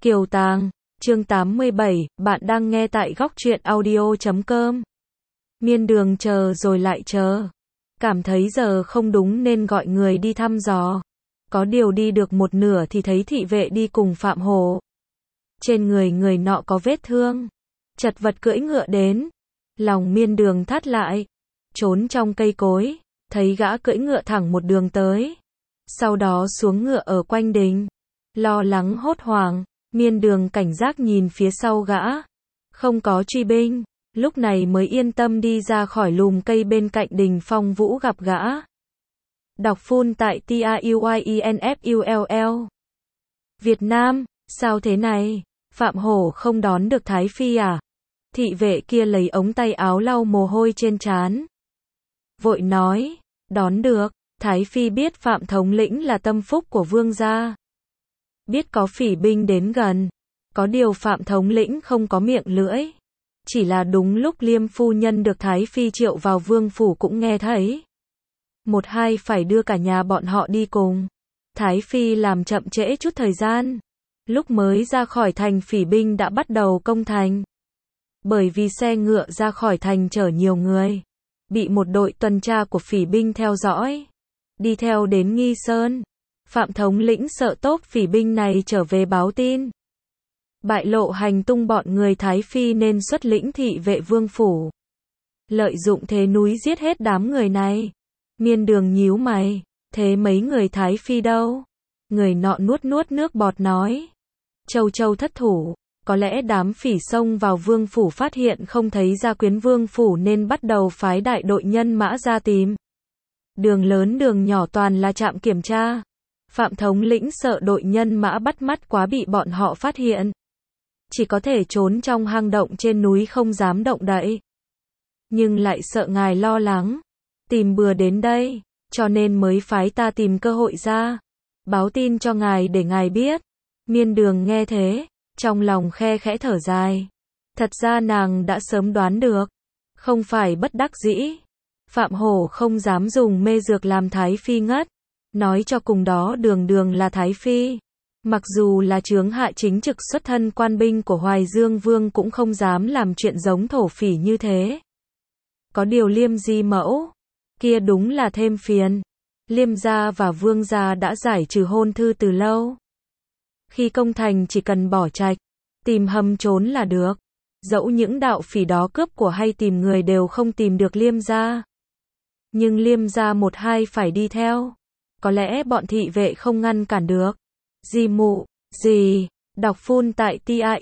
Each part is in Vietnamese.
Kiều Tàng, chương 87, bạn đang nghe tại góc truyện audio.com. Miên Đường chờ rồi lại chờ. Cảm thấy giờ không đúng nên gọi người đi thăm dò. Có điều đi được một nửa thì thấy thị vệ đi cùng Phạm Hổ. Trên người người nọ có vết thương. Chật vật cưỡi ngựa đến. Lòng Miên Đường thắt lại. Trốn trong cây cối. Thấy gã cưỡi ngựa thẳng một đường tới. Sau đó xuống ngựa ở quanh đình. Lo lắng hốt hoảng. Miên Đường cảnh giác nhìn phía sau gã. Không có truy binh. Lúc này mới yên tâm đi ra khỏi lùm cây bên cạnh đình Phong Vũ gặp gã. Đọc full tại TAUYINFULL. Việt Nam, sao thế này? Phạm Hổ không đón được Thái Phi à? Thị vệ kia lấy ống tay áo lau mồ hôi trên trán. Vội nói, đón được. Thái Phi biết Phạm thống lĩnh là tâm phúc của vương gia. Biết có phỉ binh đến gần. Có điều Phạm thống lĩnh không có miệng lưỡi. Chỉ là đúng lúc Liêm phu nhân được Thái Phi triệu vào vương phủ cũng nghe thấy. Một hai phải đưa cả nhà bọn họ đi cùng. Thái Phi làm chậm trễ chút thời gian. Lúc mới ra khỏi thành phỉ binh đã bắt đầu công thành. Bởi vì xe ngựa ra khỏi thành chở nhiều người. Bị một đội tuần tra của phỉ binh theo dõi. Đi theo đến Nghi Sơn. Phạm thống lĩnh sợ tốp phỉ binh này trở về báo tin. Bại lộ hành tung bọn người Thái Phi nên xuất lĩnh thị vệ vương phủ. Lợi dụng thế núi giết hết đám người này. Miên Đường nhíu mày. Thế mấy người Thái Phi đâu? Người nọ nuốt nuốt nước bọt nói. Châu Châu thất thủ. Có lẽ đám phỉ xông vào vương phủ phát hiện không thấy Gia Quyến vương phủ nên bắt đầu phái đại đội nhân mã ra tìm. Đường lớn đường nhỏ toàn là trạm kiểm tra. Phạm thống lĩnh sợ đội nhân mã bắt mắt quá bị bọn họ phát hiện. Chỉ có thể trốn trong hang động trên núi không dám động đậy. Nhưng lại sợ ngài lo lắng. Tìm bừa đến đây. Cho nên mới phái ta tìm cơ hội ra. Báo tin cho ngài để ngài biết. Miên Đường nghe thế. Trong lòng khe khẽ thở dài. Thật ra nàng đã sớm đoán được. Không phải bất đắc dĩ. Phạm Hổ không dám dùng mê dược làm Thái Phi ngất. Nói cho cùng đó đường đường là Thái Phi. Mặc dù là chướng hạ chính trực xuất thân quan binh của Hoài Dương Vương cũng không dám làm chuyện giống thổ phỉ như thế. Có điều Liêm di mẫu. Kia đúng là thêm phiền. Liêm gia và Vương gia đã giải trừ hôn thư từ lâu. Khi công thành chỉ cần bỏ trạch. Tìm hầm trốn là được. Dẫu những đạo phỉ đó cướp của hay tìm người đều không tìm được Liêm gia. Nhưng Liêm gia một hai phải đi theo. Có lẽ bọn thị vệ không ngăn cản được. Di mụ, gì, đọc full tại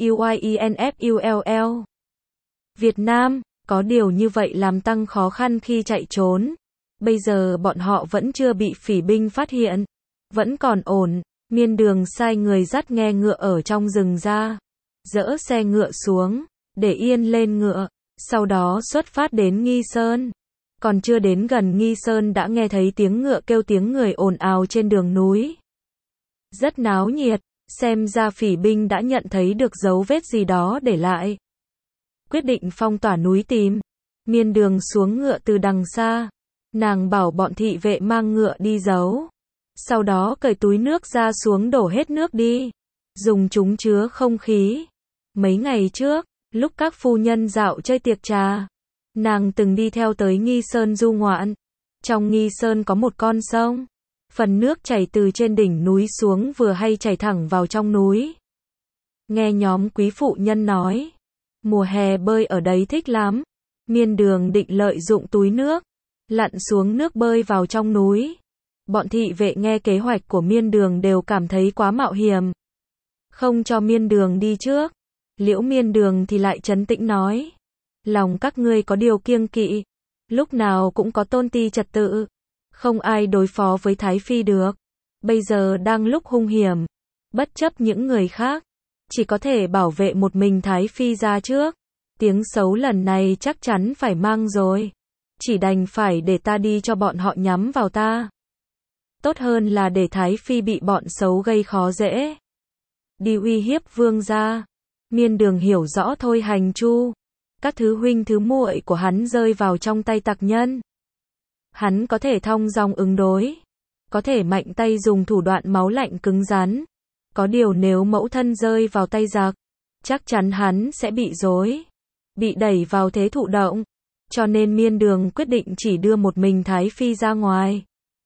TAUYINFULL. Việt Nam, có điều như vậy làm tăng khó khăn khi chạy trốn. Bây giờ bọn họ vẫn chưa bị phỉ binh phát hiện. Vẫn còn ổn. Miên Đường sai người dắt nghe ngựa ở trong rừng ra. Dỡ xe ngựa xuống. Để yên lên ngựa. Sau đó xuất phát đến Nghi Sơn. Còn chưa đến gần Nghi Sơn đã nghe thấy tiếng ngựa kêu tiếng người ồn ào trên đường núi. Rất náo nhiệt, xem ra phỉ binh đã nhận thấy được dấu vết gì đó để lại. Quyết định phong tỏa núi tìm. Miên Đường xuống ngựa từ đằng xa. Nàng bảo bọn thị vệ mang ngựa đi giấu. Sau đó cởi túi nước ra xuống đổ hết nước đi. Dùng chúng chứa không khí. Mấy ngày trước, lúc các phu nhân dạo chơi tiệc trà. Nàng từng đi theo tới Nghi Sơn du ngoạn. Trong Nghi Sơn có một con sông. Phần nước chảy từ trên đỉnh núi xuống vừa hay chảy thẳng vào trong núi. Nghe nhóm quý phụ nhân nói. Mùa hè bơi ở đấy thích lắm. Miên Đường định lợi dụng túi nước. Lặn xuống nước bơi vào trong núi. Bọn thị vệ nghe kế hoạch của Miên Đường đều cảm thấy quá mạo hiểm. Không cho Miên Đường đi trước. Liễu Miên Đường thì lại trấn tĩnh nói. Lòng các ngươi có điều kiêng kỵ. Lúc nào cũng có tôn ti trật tự. Không ai đối phó với Thái Phi được. Bây giờ đang lúc hung hiểm. Bất chấp những người khác. Chỉ có thể bảo vệ một mình Thái Phi ra trước. Tiếng xấu lần này chắc chắn phải mang rồi. Chỉ đành phải để ta đi cho bọn họ nhắm vào ta. Tốt hơn là để Thái Phi bị bọn xấu gây khó dễ. Đi uy hiếp vương gia. Miên Đường hiểu rõ thôi hành chu. Các thứ huynh thứ muội của hắn rơi vào trong tay tặc nhân. Hắn có thể thong dong ứng đối. Có thể mạnh tay dùng thủ đoạn máu lạnh cứng rắn. Có điều nếu mẫu thân rơi vào tay giặc, chắc chắn hắn sẽ bị rối, bị đẩy vào thế thụ động. Cho nên Miên Đường quyết định chỉ đưa một mình Thái Phi ra ngoài.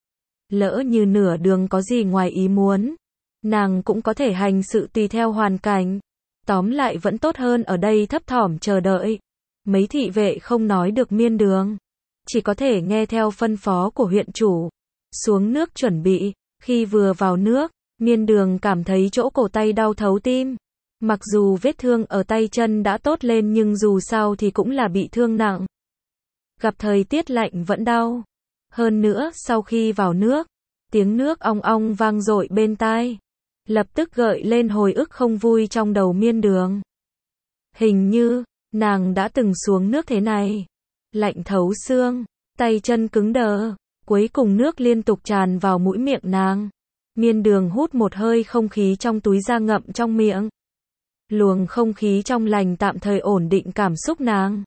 Lỡ như nửa đường có gì ngoài ý muốn, nàng cũng có thể hành sự tùy theo hoàn cảnh. Tóm lại vẫn tốt hơn ở đây thấp thỏm chờ đợi. Mấy thị vệ không nói được Miên Đường, chỉ có thể nghe theo phân phó của huyện chủ. Xuống nước chuẩn bị, khi vừa vào nước, Miên Đường cảm thấy chỗ cổ tay đau thấu tim. Mặc dù vết thương ở tay chân đã tốt lên nhưng dù sao thì cũng là bị thương nặng. Gặp thời tiết lạnh vẫn đau. Hơn nữa, sau khi vào nước, tiếng nước ong ong vang dội bên tai, lập tức gợi lên hồi ức không vui trong đầu Miên Đường. Hình như, nàng đã từng xuống nước thế này. Lạnh thấu xương, tay chân cứng đờ, cuối cùng nước liên tục tràn vào mũi miệng nàng. Miên Đường hút một hơi không khí trong túi ra ngậm trong miệng. Luồng không khí trong lành tạm thời ổn định cảm xúc nàng.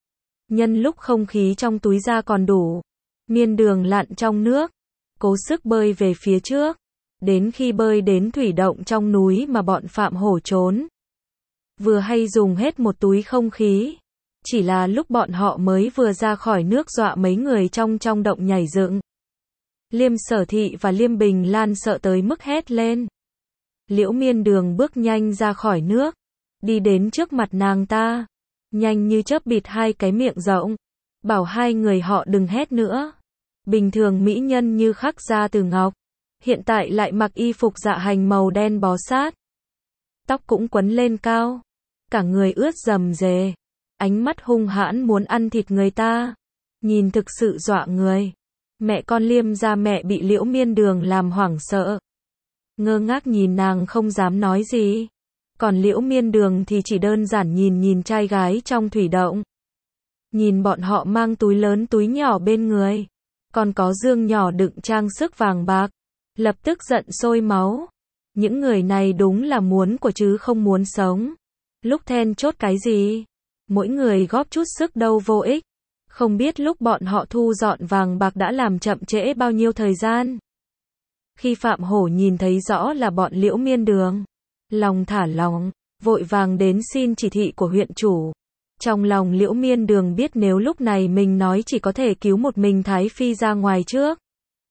Nhân lúc không khí trong túi ra còn đủ, Miên Đường lặn trong nước, cố sức bơi về phía trước. Đến khi bơi đến thủy động trong núi mà bọn Phạm Hổ trốn, vừa hay dùng hết một túi không khí. Chỉ là lúc bọn họ mới vừa ra khỏi nước dọa mấy người trong động nhảy dựng. Liêm Sở Thị và Liêm Bình Lan sợ tới mức hét lên. Liễu Miên Đường bước nhanh ra khỏi nước, đi đến trước mặt nàng ta, nhanh như chớp bịt hai cái miệng rộng, bảo hai người họ đừng hét nữa. Bình thường mỹ nhân như khắc ra từ ngọc, hiện tại lại mặc y phục dạ hành màu đen bó sát, tóc cũng quấn lên cao, cả người ướt rầm rề, ánh mắt hung hãn muốn ăn thịt người ta, nhìn thực sự dọa người. Mẹ con Liêm gia mẹ bị Liễu Miên Đường làm hoảng sợ, ngơ ngác nhìn nàng không dám nói gì. Còn Liễu Miên Đường thì chỉ đơn giản nhìn trai gái trong thủy động. Nhìn bọn họ mang túi lớn túi nhỏ bên người, còn có dương nhỏ đựng trang sức vàng bạc, lập tức giận sôi máu. Những người này đúng là muốn của chứ không muốn sống. Lúc then chốt cái gì? Mỗi người góp chút sức đâu vô ích. Không biết lúc bọn họ thu dọn vàng bạc đã làm chậm trễ bao nhiêu thời gian. Khi Phạm Hổ nhìn thấy rõ là bọn Liễu Miên Đường, lòng thả lỏng, vội vàng đến xin chỉ thị của huyện chủ. Trong lòng Liễu Miên Đường biết nếu lúc này mình nói chỉ có thể cứu một mình Thái Phi ra ngoài trước,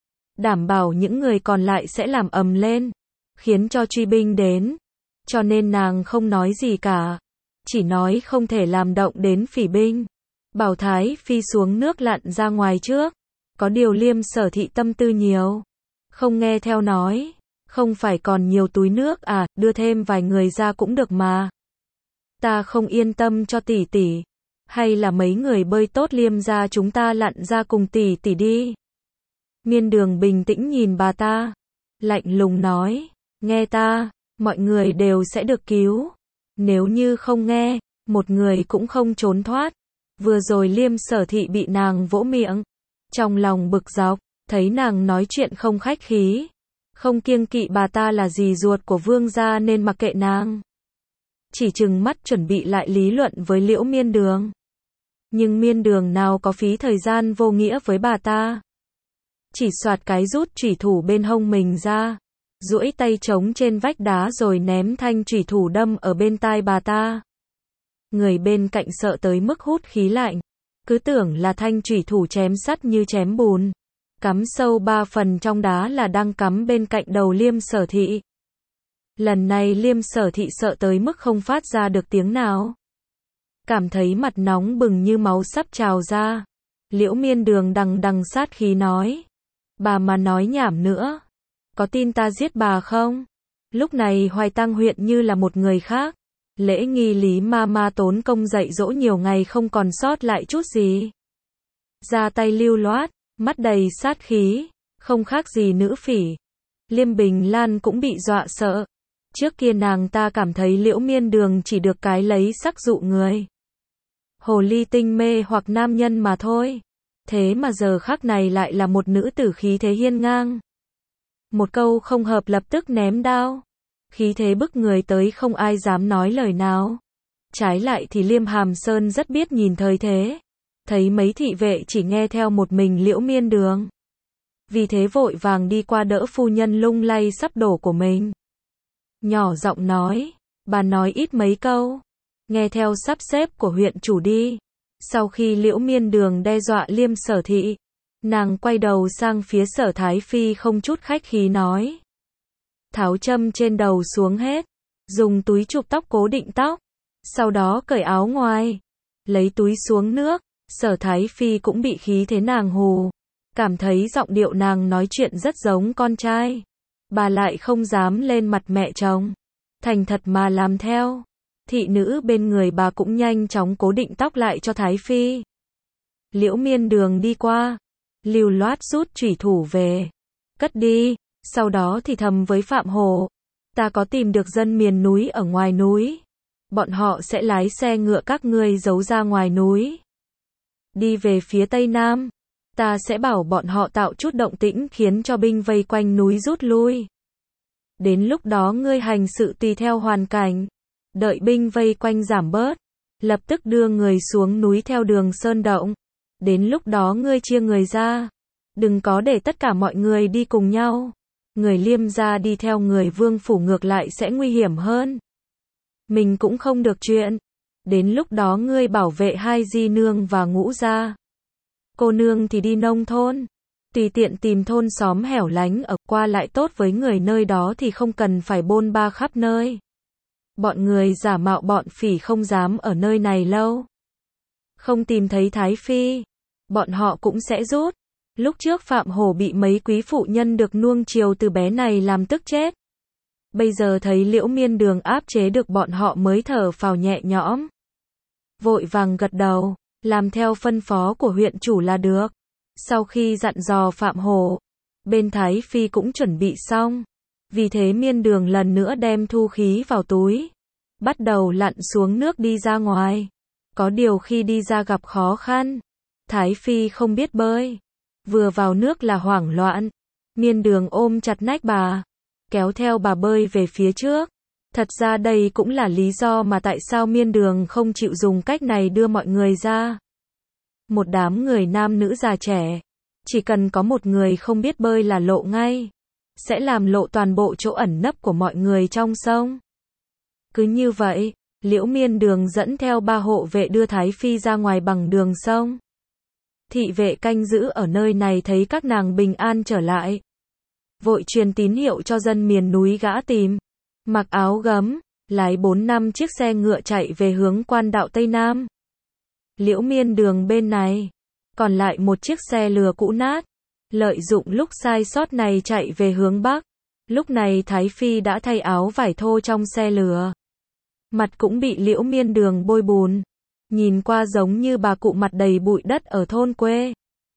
đảm bảo những người còn lại sẽ làm ầm lên, khiến cho truy binh đến. Cho nên nàng không nói gì cả, chỉ nói không thể làm động đến phỉ binh, bảo Thái Phi xuống nước lặn ra ngoài trước. Có điều Liêm Sở Thị tâm tư nhiều, không nghe theo nói, không phải còn nhiều túi nước à, đưa thêm vài người ra cũng được mà. Ta không yên tâm cho tỷ tỷ, hay là mấy người bơi tốt Liêm gia chúng ta lặn ra cùng tỷ tỷ đi. Miên Đường bình tĩnh nhìn bà ta, lạnh lùng nói, nghe ta, mọi người đều sẽ được cứu. Nếu như không nghe, một người cũng không trốn thoát. Vừa rồi Liêm Sở Thị bị nàng vỗ miệng, trong lòng bực dọc, thấy nàng nói chuyện không khách khí, không kiêng kỵ bà ta là dì ruột của vương gia nên mặc kệ nàng. Chỉ trừng mắt chuẩn bị lại lý luận với Liễu Miên Đường. Nhưng Miên Đường nào có phí thời gian vô nghĩa với bà ta. Chỉ soạt cái rút chủy thủ bên hông mình ra, duỗi tay trống trên vách đá rồi ném thanh chủy thủ đâm ở bên tai bà ta. Người bên cạnh sợ tới mức hút khí lạnh, cứ tưởng là thanh chủy thủ chém sắt như chém bùn, cắm sâu 3 phần trong đá là đang cắm bên cạnh đầu Liêm Sở Thị. Lần này Liêm Sở Thị sợ tới mức không phát ra được tiếng nào, cảm thấy mặt nóng bừng như máu sắp trào ra. Liễu Miên Đường đằng sát khí nói, bà mà nói nhảm nữa, có tin ta giết bà không? Lúc này Hoài Tang huyện như là một người khác, lễ nghi lý ma tốn công dạy dỗ nhiều ngày không còn sót lại chút gì. Ra tay lưu loát, mắt đầy sát khí, không khác gì nữ phỉ. Liêm Bình Lan cũng bị dọa sợ. Trước kia nàng ta cảm thấy Liễu Miên Đường chỉ được cái lấy sắc dụ người, hồ ly tinh mê hoặc nam nhân mà thôi. Thế mà giờ khắc này lại là một nữ tử khí thế hiên ngang. Một câu không hợp lập tức ném đao. Khí thế bức người tới không ai dám nói lời nào. Trái lại thì Liêm Hàm Sơn rất biết nhìn thời thế. Thấy mấy thị vệ chỉ nghe theo một mình Liễu Miên Đường, vì thế vội vàng đi qua đỡ phu nhân lung lay sắp đổ của mình. nhỏ giọng nói, bà nói ít mấy câu, nghe theo sắp xếp của huyện chủ đi. Sau khi Liễu Miên Đường đe dọa Liêm Sở Thị, nàng quay đầu sang phía Sở Thái Phi không chút khách khí nói. Tháo châm trên đầu xuống hết, dùng túi chụp tóc cố định tóc, sau đó cởi áo ngoài, lấy túi xuống nước. Sở Thái Phi cũng bị khí thế nàng hù, cảm thấy giọng điệu nàng nói chuyện rất giống con trai. Bà lại không dám lên mặt mẹ chồng, thành thật mà làm theo. Thị nữ bên người bà cũng nhanh chóng cố định tóc lại cho Thái Phi. Liễu Miên Đường đi qua, lưu loát rút chủy thủ về, cất đi, sau đó thì thầm với Phạm Hổ, ta có tìm được dân miền núi ở ngoài núi, bọn họ sẽ lái xe ngựa các ngươi giấu ra ngoài núi, đi về phía tây nam, ta sẽ bảo bọn họ tạo chút động tĩnh khiến cho binh vây quanh núi rút lui. Đến lúc đó ngươi hành sự tùy theo hoàn cảnh, đợi binh vây quanh giảm bớt, lập tức đưa người xuống núi theo đường sơn động. Đến lúc đó ngươi chia người ra, đừng có để tất cả mọi người đi cùng nhau. Người Liêm gia đi theo người Vương phủ ngược lại sẽ nguy hiểm hơn. Mình cũng không được chuyện. Đến lúc đó ngươi bảo vệ hai di nương và Ngũ gia. Cô nương thì đi nông thôn, tùy tiện tìm thôn xóm hẻo lánh ở qua lại tốt với người nơi đó thì không cần phải bôn ba khắp nơi. Bọn người giả mạo bọn phỉ không dám ở nơi này lâu. Không tìm thấy Thái Phi, bọn họ cũng sẽ rút. Lúc trước Phạm Hổ bị mấy quý phụ nhân được nuông chiều từ bé này làm tức chết. Bây giờ thấy Liễu Miên Đường áp chế được bọn họ mới thở phào nhẹ nhõm. Vội vàng gật đầu, làm theo phân phó của huyện chủ là được. Sau khi dặn dò Phạm Hổ, bên Thái Phi cũng chuẩn bị xong. Vì thế Miên Đường lần nữa đem thu khí vào túi, bắt đầu lặn xuống nước đi ra ngoài. Có điều khi đi ra gặp khó khăn, Thái Phi không biết bơi, vừa vào nước là hoảng loạn. Miên Đường ôm chặt nách bà, kéo theo bà bơi về phía trước. Thật ra đây cũng là lý do mà tại sao Miên Đường không chịu dùng cách này đưa mọi người ra. Một đám người nam nữ già trẻ, chỉ cần có một người không biết bơi là lộ ngay, sẽ làm lộ toàn bộ chỗ ẩn nấp của mọi người trong sông. Cứ như vậy, Liễu Miên Đường dẫn theo 3 hộ vệ đưa Thái Phi ra ngoài bằng đường sông. Thị vệ canh giữ ở nơi này thấy các nàng bình an trở lại, vội truyền tín hiệu cho dân miền núi gã tìm, mặc áo gấm, lái 4-5 chiếc xe ngựa chạy về hướng quan đạo Tây Nam. Liễu Miên Đường bên này, còn lại một chiếc xe lừa cũ nát, lợi dụng lúc sai sót này chạy về hướng Bắc. Lúc này Thái Phi đã thay áo vải thô trong xe lừa, mặt cũng bị Liễu Miên Đường bôi bùn, nhìn qua giống như bà cụ mặt đầy bụi đất ở thôn quê.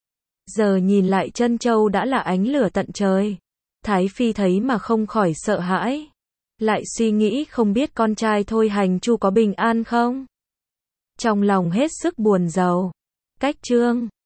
Giờ nhìn lại chân châu đã là ánh lửa tận trời. Thái Phi thấy mà không khỏi sợ hãi, lại suy nghĩ không biết con trai Thôi Hành Chu có bình an không. Trong lòng hết sức buồn rầu. Cách chương